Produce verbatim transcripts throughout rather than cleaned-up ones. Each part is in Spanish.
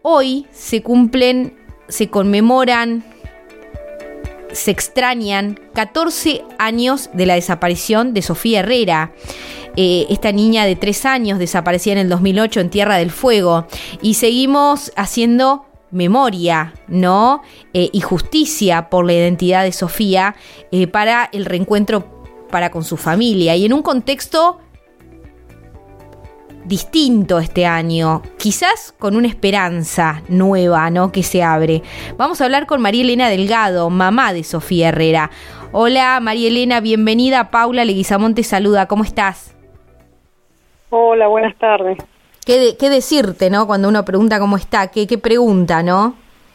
hoy se cumplen, se conmemoran, se extrañan catorce años de la desaparición de Sofía Herrera, eh, esta niña de tres años desaparecida en el dos mil ocho en Tierra del Fuego, y seguimos haciendo memoria, ¿no? Eh, y justicia por la identidad de Sofía eh, para el reencuentro para con su familia, y en un contexto distinto este año, quizás con una esperanza nueva, ¿no?, que se abre. Vamos a hablar con María Elena Delgado, mamá de Sofía Herrera. Hola María Elena, bienvenida. Paula Leguizamón te saluda, ¿cómo estás? Hola, buenas tardes. ¿Qué, de, qué decirte, no? Cuando uno pregunta cómo está, ¿qué, qué pregunta, no?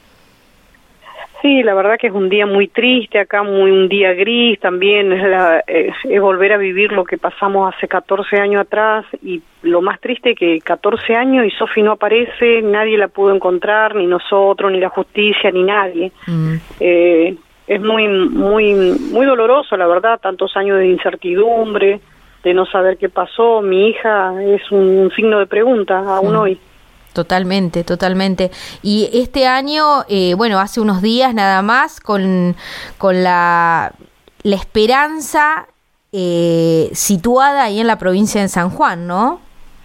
Sí, la verdad que es un día muy triste acá, muy un día gris también, es, la, es, es volver a vivir lo que pasamos hace catorce años atrás, y lo más triste que catorce años y Sofi no aparece, nadie la pudo encontrar, ni nosotros, ni la justicia, ni nadie. Mm. Eh, es muy, muy, muy doloroso, la verdad, tantos años de incertidumbre, de no saber qué pasó. Mi hija es un, un signo de pregunta aún mm. hoy. Totalmente, totalmente. Y este año, eh, bueno, hace unos días nada más, con, con la, la esperanza eh, situada ahí en la provincia de San Juan, ¿no?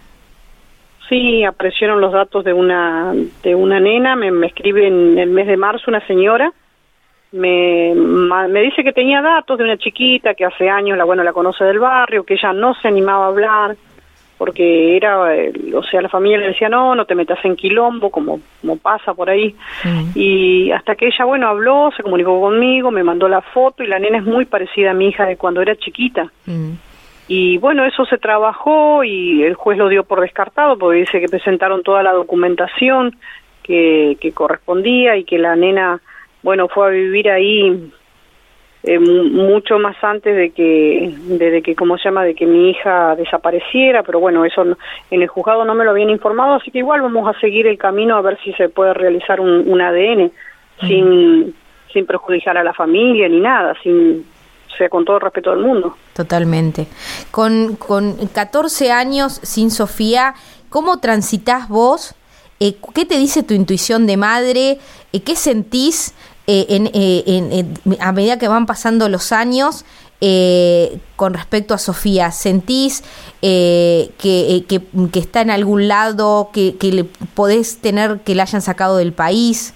Sí, aparecieron los datos de una de una nena, me, me escribe en el mes de marzo una señora, me, me dice que tenía datos de una chiquita que hace años, la bueno, la conoce del barrio, que ella no se animaba a hablar, porque era, eh, o sea, la familia le decía, no, no te metas en quilombo, como, como pasa por ahí, mm. y hasta que ella, bueno, habló, se comunicó conmigo, me mandó la foto, y la nena es muy parecida a mi hija de cuando era chiquita, mm. y bueno, eso se trabajó, y el juez lo dio por descartado, porque dice que presentaron toda la documentación que, que correspondía, y que la nena, bueno, fue a vivir ahí Eh, mucho más antes de que, de, de que, ¿cómo se llama?, de que mi hija desapareciera, pero bueno, eso no, en el juzgado no me lo habían informado, así que igual vamos a seguir el camino a ver si se puede realizar un, un A D N mm. sin, sin perjudicar a la familia ni nada, sin, o sea, con todo el respeto del mundo. Totalmente. Con, con catorce años sin Sofía, ¿cómo transitas vos? Eh, ¿Qué te dice tu intuición de madre? Eh, ¿Qué sentís Eh, en, eh, en, en, a medida que van pasando los años eh, con respecto a Sofía? ¿Sentís eh, que, eh, que, que está en algún lado, que, que le podés tener que la hayan sacado del país?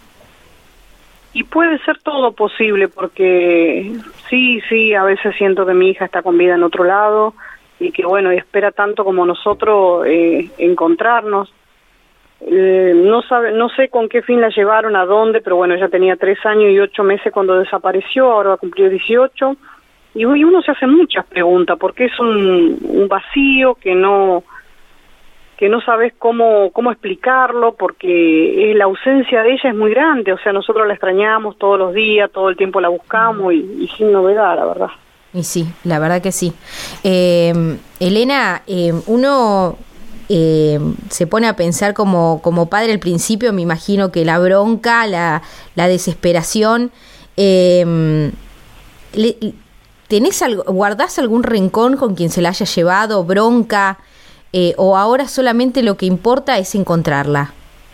Y puede ser todo posible, porque sí, sí, a veces siento que mi hija está con vida en otro lado, y que bueno, espera tanto como nosotros eh, encontrarnos. Eh, no sabe, no sé con qué fin la llevaron, a dónde, pero bueno, ella tenía tres años y ocho meses cuando desapareció, ahora va a cumplir dieciocho, y uno se hace muchas preguntas, porque es un, un vacío que no que no sabes cómo cómo explicarlo, porque la ausencia de ella es muy grande, o sea, nosotros la extrañamos todos los días, todo el tiempo la buscamos, y, y sin novedad, la verdad. Y sí, la verdad que sí. Eh, Elena, eh, uno... Eh, se pone a pensar como, como padre al principio, me imagino que la bronca, la, la desesperación, eh, le, ¿tenés algo, guardás algún rencor con quien se la haya llevado, bronca, eh, o ahora solamente lo que importa es encontrarla?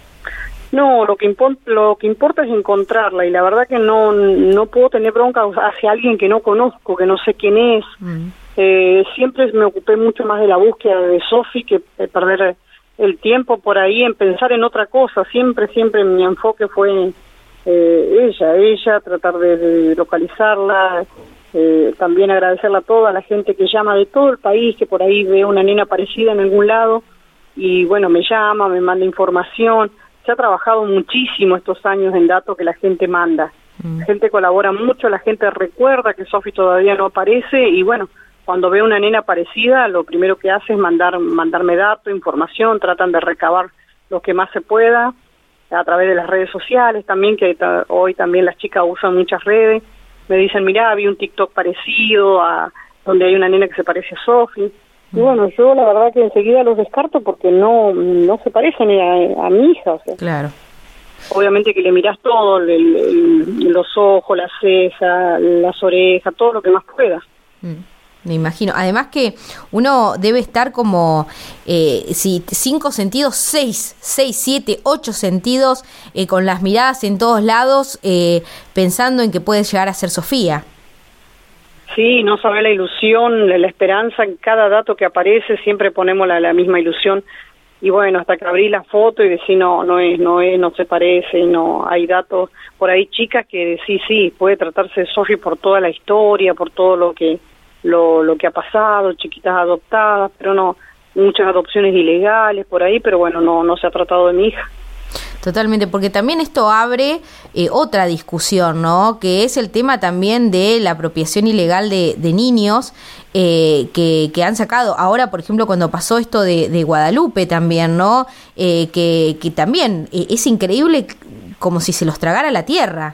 No, lo que, impo- lo que importa es encontrarla, y la verdad que no, no puedo tener bronca hacia alguien que no conozco, que no sé quién es. Mm. Eh, siempre me ocupé mucho más de la búsqueda de Sofi que de perder el tiempo por ahí en pensar en otra cosa. Siempre, siempre mi enfoque fue eh, ella, ella, tratar de, de localizarla, eh, también agradecerle a toda la gente que llama de todo el país, que por ahí ve una nena aparecida en algún lado, y bueno, me llama, me manda información. Se ha trabajado muchísimo estos años en datos que la gente manda. Mm. La gente colabora mucho, la gente recuerda que Sofi todavía no aparece, y bueno, cuando ve una nena parecida, lo primero que hace es mandar mandarme datos, información, tratan de recabar lo que más se pueda a través de las redes sociales también, que ta, hoy también las chicas usan muchas redes. Me dicen, mirá, vi un TikTok parecido a donde hay una nena que se parece a Sofi. Y bueno, yo la verdad que enseguida los descarto porque no no se parecen a, a mi hija. O sea. Claro. Obviamente que le mirás todo, el, el, los ojos, las cejas, las orejas, todo lo que más puedas. Mm. Me imagino. Además que uno debe estar como, eh, si cinco sentidos, seis, seis, siete, ocho sentidos, eh, con las miradas en todos lados, eh, pensando en que puede llegar a ser Sofía. Sí, no sabe la ilusión, la, la esperanza en cada dato que aparece, siempre ponemos la, la misma ilusión. Y bueno, hasta que abrí la foto y decís, no, no es, no es, no se parece, no hay datos. Por ahí chicas que decís, sí, puede tratarse de Sofía por toda la historia, por todo lo que lo, lo que ha pasado, chiquitas adoptadas, pero no, muchas adopciones ilegales por ahí, pero bueno, no, no se ha tratado de mi hija. Totalmente, porque también esto abre eh, otra discusión, ¿no? Que es el tema también de la apropiación ilegal de, de niños eh, que, que han sacado. Ahora, por ejemplo, cuando pasó esto de, de Guadalupe también, ¿no? Eh, que, que también eh, es increíble, como si se los tragara la tierra.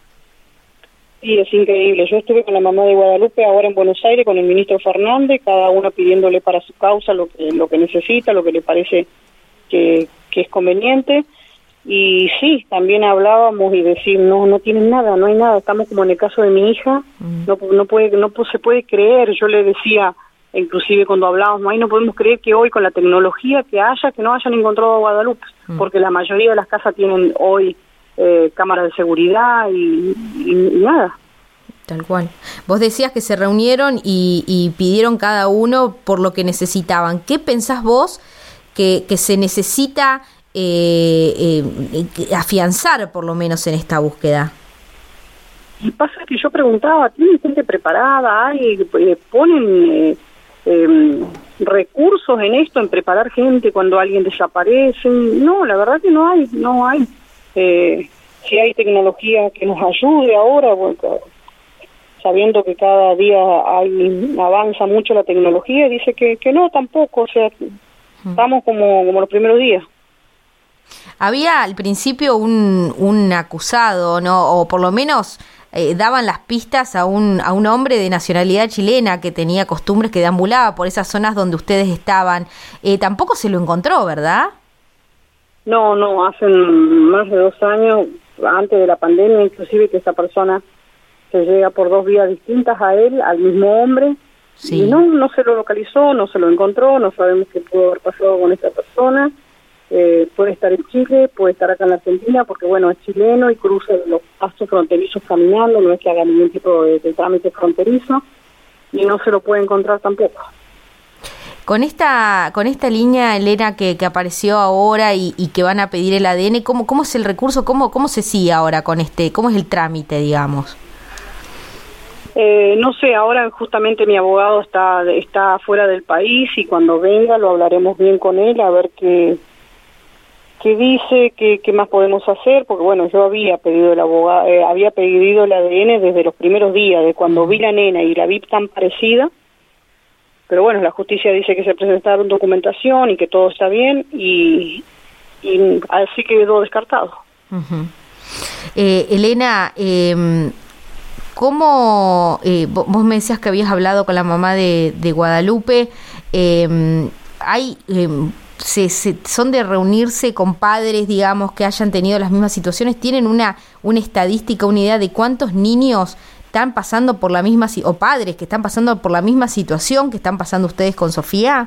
Sí, es increíble. Yo estuve con la mamá de Guadalupe ahora en Buenos Aires, con el ministro Fernández, cada una pidiéndole para su causa lo que, lo que necesita, lo que le parece que, que es conveniente. Y sí, también hablábamos y decir, no, no tienen nada, no hay nada, estamos como en el caso de mi hija, mm. no, no puede, no se puede creer. Yo le decía, inclusive cuando hablábamos, ahí no podemos creer que hoy con la tecnología que haya, que no hayan encontrado a Guadalupe, mm. porque la mayoría de las casas tienen hoy eh, cámaras de seguridad y, y, y nada. Tal cual. Vos decías que se reunieron y, y pidieron cada uno por lo que necesitaban. ¿Qué pensás vos que, que se necesita Eh, eh, afianzar por lo menos en esta búsqueda? Y pasa que yo preguntaba, ¿tienen gente preparada? ¿Hay, eh, ponen eh, eh, recursos en esto, en preparar gente cuando alguien desaparece? No, la verdad que no hay, no hay. Eh, si hay tecnología que nos ayude ahora, bueno, sabiendo que cada día hay, avanza mucho la tecnología, dice que, que no, tampoco, o sea, estamos como, como los primeros días. Había al principio un, un acusado, ¿no? O por lo menos eh, daban las pistas a un, a un hombre de nacionalidad chilena que tenía costumbres, que deambulaba por esas zonas donde ustedes estaban. Eh, tampoco se lo encontró, ¿verdad? No, no, hace más de dos años, antes de la pandemia, inclusive, que esa persona se llega por dos vías distintas a él, al mismo hombre. Sí. Y no, no se lo localizó, no se lo encontró, no sabemos qué pudo haber pasado con esta persona. Eh, puede estar en Chile, puede estar acá en la Argentina, porque bueno, es chileno y cruza los pasos fronterizos caminando, no es que haga ningún tipo de, de trámite fronterizo, y no se lo puede encontrar tampoco. Con esta con esta línea, Elena, que, que apareció ahora y, y que van a pedir el A D N, ¿cómo, cómo es el recurso? ¿Cómo, cómo se sigue ahora con este? ¿Cómo es el trámite, digamos? Eh, no sé, ahora justamente mi abogado está, está fuera del país y cuando venga lo hablaremos bien con él, a ver qué... ¿Qué dice? ¿Qué, qué más podemos hacer? Porque bueno, yo había pedido el abogado, eh, había pedido el A D N desde los primeros días, de cuando vi la nena y la vi tan parecida, pero bueno, la justicia dice que se presentaron documentación y que todo está bien, y, y así quedó descartado. Uh-huh. eh, Elena, eh, ¿cómo, eh, vos me decías que habías hablado con la mamá de, de Guadalupe, eh, hay... Eh, Se, se, son de reunirse con padres, digamos, que hayan tenido las mismas situaciones? ¿Tienen una, una estadística, una idea de cuántos niños están pasando por la misma, o padres que están pasando por la misma situación que están pasando ustedes con Sofía?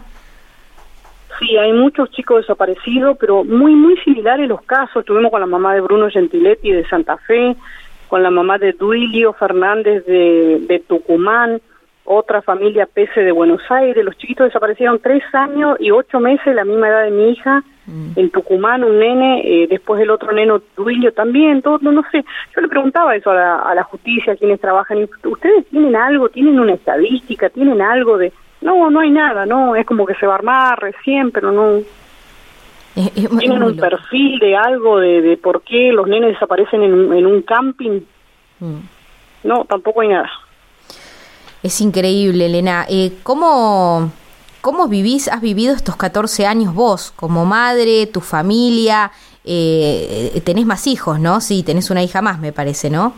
Sí, hay muchos chicos desaparecidos, pero muy, muy similares los casos. Estuvimos con la mamá de Bruno Gentiletti de Santa Fe, con la mamá de Duilio Fernández de, de Tucumán, otra familia Pese de Buenos Aires. Los chiquitos desaparecieron tres años y ocho meses, la misma edad de mi hija, mm. en Tucumán, un nene, eh, después el otro neno, Duilio también, todo, no, no sé. Yo le preguntaba eso a la, a la justicia, a quienes trabajan, y ¿ustedes tienen algo, tienen una estadística, tienen algo de...? No, no hay nada, no, es como que se va a armar recién, pero no... Es, es, ¿Tienen es un loco. perfil de algo, de, de por qué los nenes desaparecen en, en un camping? Mm. No, tampoco hay nada. Es increíble, Elena. Eh, ¿cómo, ¿Cómo vivís, has vivido estos catorce años vos, como madre, tu familia? Eh, tenés más hijos, ¿no? Sí, tenés una hija más, me parece, ¿no?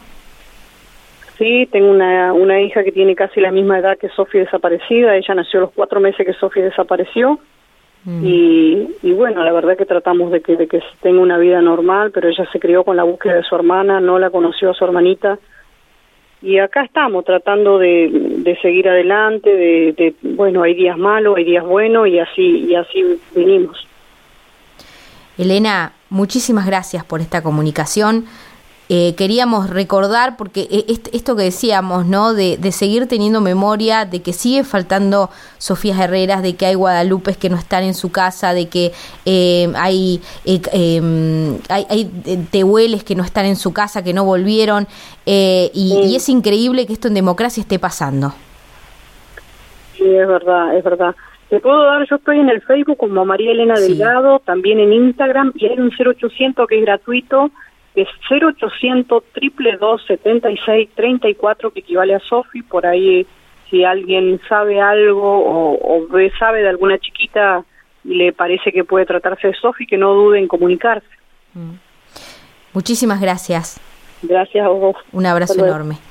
Sí, tengo una, una hija que tiene casi la misma edad que Sofía desaparecida. Ella nació los cuatro meses que Sofía desapareció. Mm. Y, y bueno, la verdad que tratamos de que, de que tenga una vida normal, pero ella se crió con la búsqueda de su hermana, no la conoció a su hermanita. y acá estamos tratando de, de seguir adelante, de, de, bueno, hay días malos, hay días buenos, y así, y así vinimos. Elena, muchísimas gracias por esta comunicación. Eh, queríamos recordar, porque esto que decíamos, ¿no? De, de seguir teniendo memoria, de que sigue faltando Sofías Herreras, de que hay Guadalupes que no están en su casa, de que eh, hay, eh, eh, hay hay Tehueles que no están en su casa, que no volvieron, eh, y, sí. y es increíble que esto en democracia esté pasando. Sí, es verdad, es verdad. Te puedo dar, yo estoy en el Facebook como María Elena sí. Delgado, también en Instagram, y hay un cero ochocientos que es gratuito, es cero ochocientos, dos dos dos, setenta y seis, treinta y cuatro, que equivale a Sofi. Por ahí, si alguien sabe algo o, o ve, sabe de alguna chiquita y le parece que puede tratarse de Sofi, que no dude en comunicarse. Muchísimas gracias. Gracias a vos. Un abrazo enorme.